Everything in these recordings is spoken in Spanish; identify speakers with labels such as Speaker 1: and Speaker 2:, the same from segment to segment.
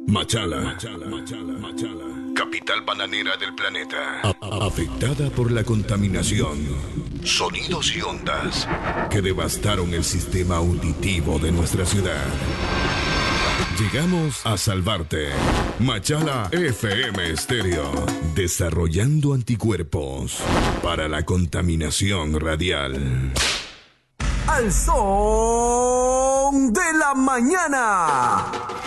Speaker 1: Machala, capital bananera del planeta, afectada por la contaminación, sonidos y ondas que devastaron el sistema auditivo de nuestra ciudad. Llegamos a salvarte. Machala FM Estéreo, desarrollando anticuerpos para la contaminación radial.
Speaker 2: Al son de la mañana.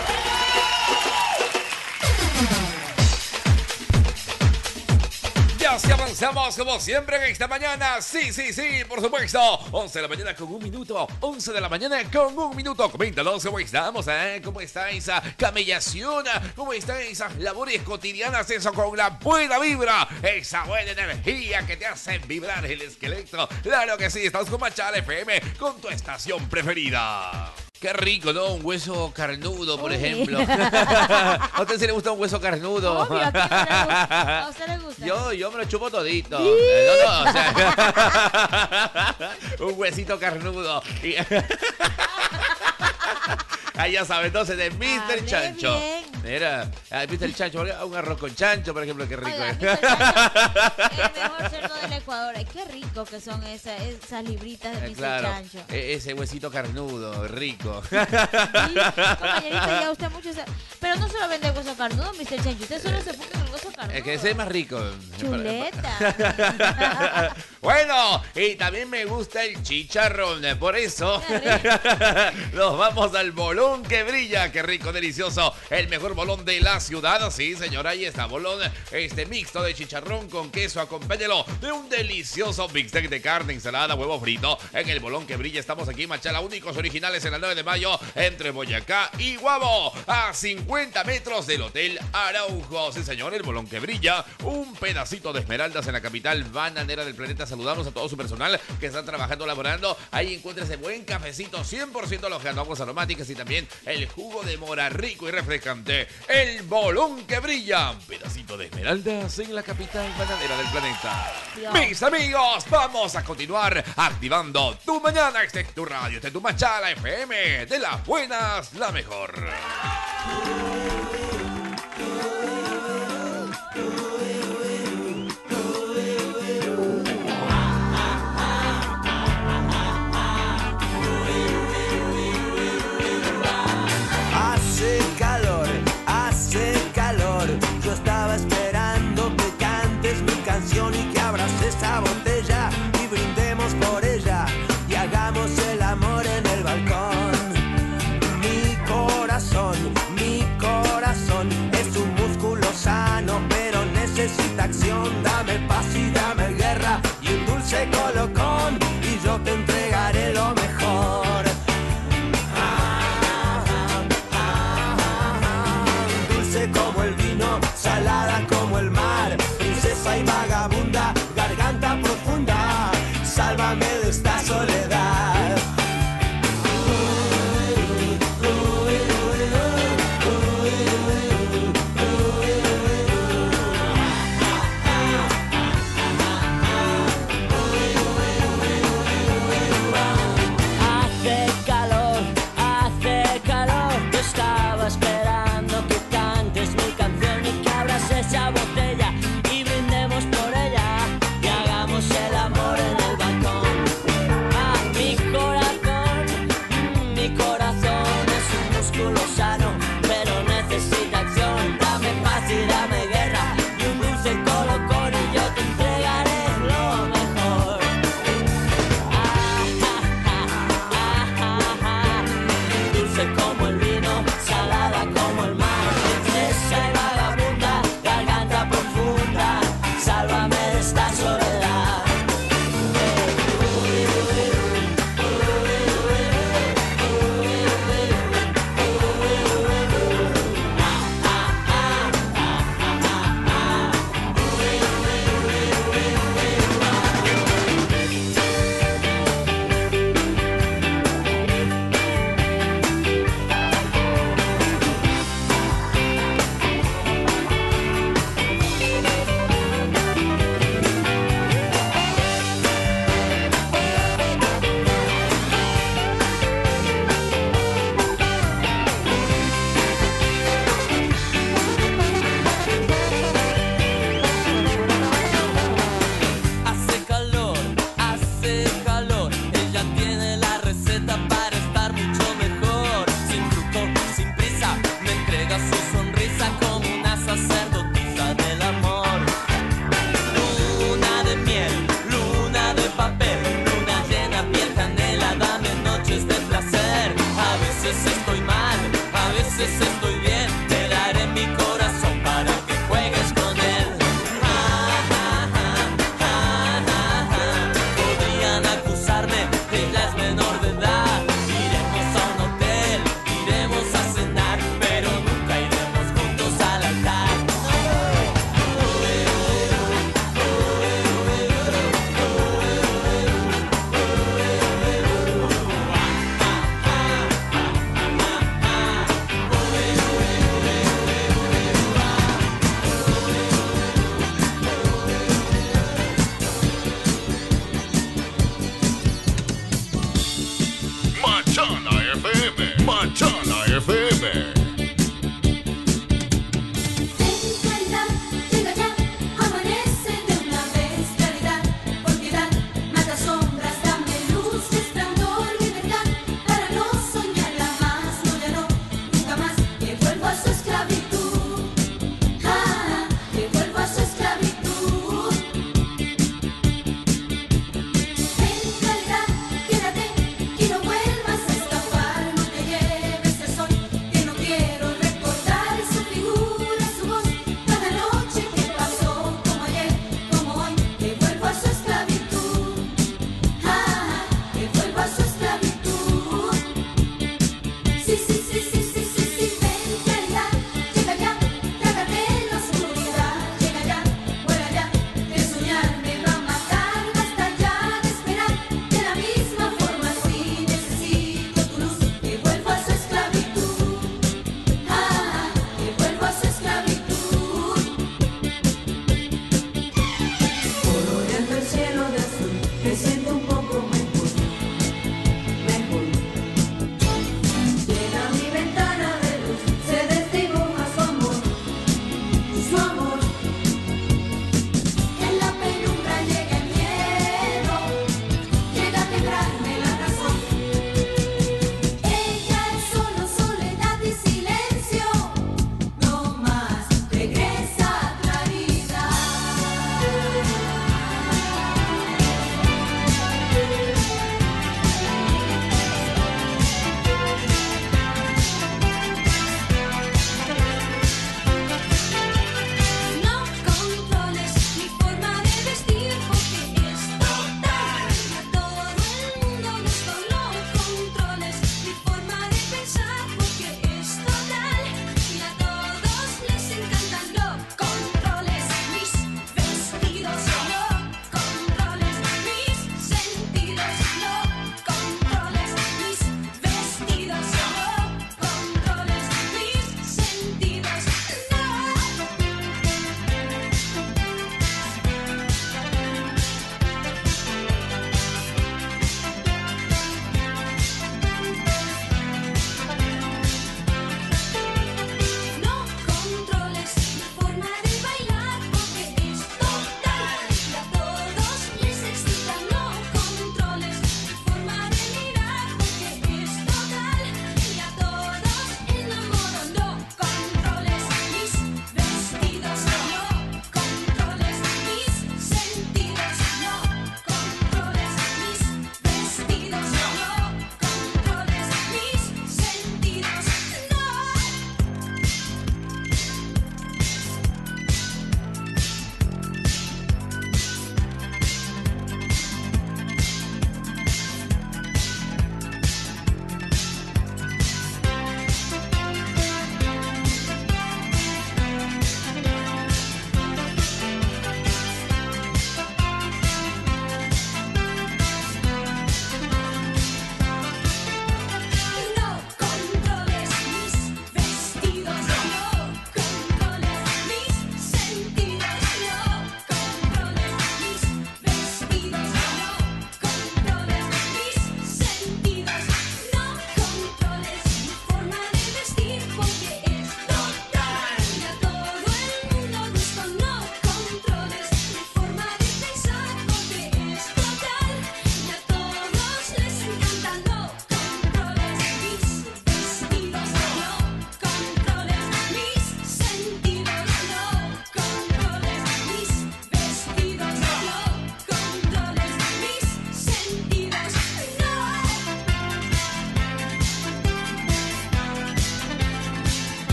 Speaker 3: Si avanzamos como siempre en esta mañana. Sí, por supuesto. 11 de la mañana con 1 minuto. 11 de la mañana con 1 minuto. Coméntanos cómo estamos, cómo está esa camellación, cómo están esas labores cotidianas, eso con la buena vibra, esa buena energía que te hace vibrar el esqueleto. Claro que sí, estamos con Machala FM, con tu estación preferida. Qué rico, ¿no? Un hueso carnudo, por ejemplo. ¿A usted sí le gusta un hueso carnudo?
Speaker 4: Obvio, ¿a usted le gusta?
Speaker 3: Yo me lo chupo todito. No, o sea, un huesito carnudo. Ahí ya sabe, entonces, de Mr. Chancho. Bien. Mira, Mr. Chancho, un arroz con chancho, por ejemplo, qué rico.
Speaker 4: Oiga, Mr. Chancho, el mejor cerdo del Ecuador. Ay, qué rico que son esas libritas de Mr.
Speaker 3: Claro,
Speaker 4: Chancho.
Speaker 3: Ese huesito carnudo, rico.
Speaker 4: Sí, compañerito, ya usted mucho... Pero no solo vende hueso carnudo, Mr. Chancho. Usted solo se enfoca en el hueso carnudo.
Speaker 3: Es que ese es más rico.
Speaker 4: Chuleta.
Speaker 3: Bueno, y también me gusta el chicharrón. Por eso nos vamos al bolón que brilla. Qué rico, delicioso. El mejor bolón de la ciudad. Sí, señora, ahí está. Bolón mixto de chicharrón con queso. Acompáñalo de un delicioso bistec de carne, ensalada, huevo frito. En el bolón que brilla estamos aquí, Machala, únicos originales en la 9 de mayo, entre Boyacá y Guabo, a 50 metros del Hotel Araujo. Sí, señor, el bolón que brilla. Un pedacito de esmeraldas en la capital bananera del planeta. Saludamos a todo su personal que están trabajando, laborando. Ahí encuentra ese buen cafecito 100% alojado, aguas aromáticas y también el jugo de mora rico y refrescante. El bolón que brilla. Un pedacito de esmeraldas en la capital bananera del planeta. Dios. Mis amigos, vamos a continuar activando tu mañana. Este es tu radio, este es tu Machala FM. De las buenas, la mejor.
Speaker 5: Hace calor, yo estaba esperando que cantes mi canción y que abras esa botella y brindemos por ella y hagamos el amor en el balcón. Mi corazón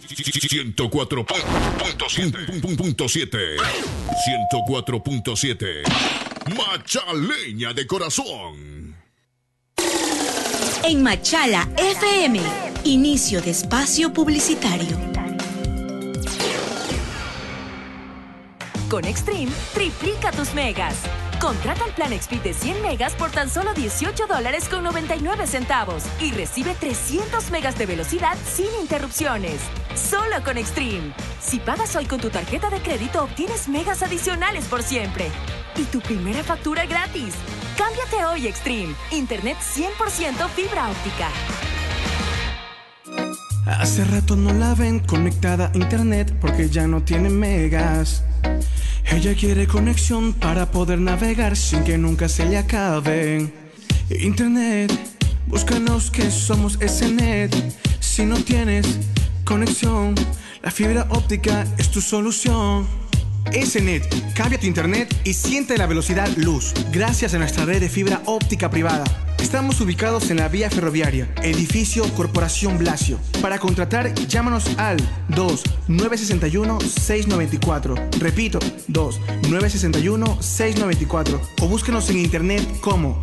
Speaker 1: 104.7. 104.7. Machaleña de corazón.
Speaker 6: En Machala FM, inicio de espacio publicitario.
Speaker 7: Con Extreme, triplica tus megas. Contrata el plan Speed de 100 megas por tan solo $18.99 y recibe 300 megas de velocidad sin interrupciones. Solo con Extreme. Si pagas hoy con tu tarjeta de crédito, obtienes megas adicionales por siempre. Y tu primera factura gratis. Cámbiate hoy, Extreme. Internet 100% fibra óptica.
Speaker 8: Hace rato no la ven conectada a internet porque ya no tiene megas. Ella quiere conexión para poder navegar sin que nunca se le acabe. Internet, búscanos que somos SNET. Si no tienes conexión, la fibra óptica es tu solución. SNET, cambia tu internet y siente la velocidad luz gracias a nuestra red de fibra óptica privada. Estamos ubicados en la vía ferroviaria, edificio Corporación Blasio. Para contratar, llámanos al 2-961-694. Repito, 2-961-694. O búsquenos en internet como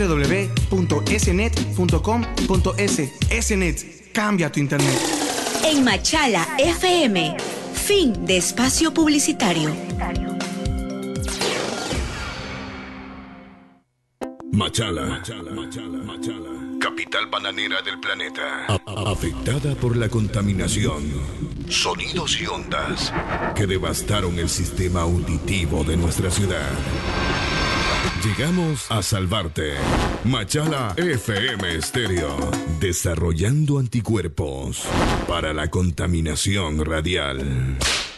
Speaker 8: www.snet.com.es. SNET, cambia tu internet.
Speaker 6: En Machala FM, fin de espacio publicitario.
Speaker 1: Machala, capital bananera del planeta, afectada por la contaminación, sonidos y ondas que devastaron el sistema auditivo de nuestra ciudad. Llegamos a salvarte. Machala FM Estéreo, desarrollando anticuerpos para la contaminación radial.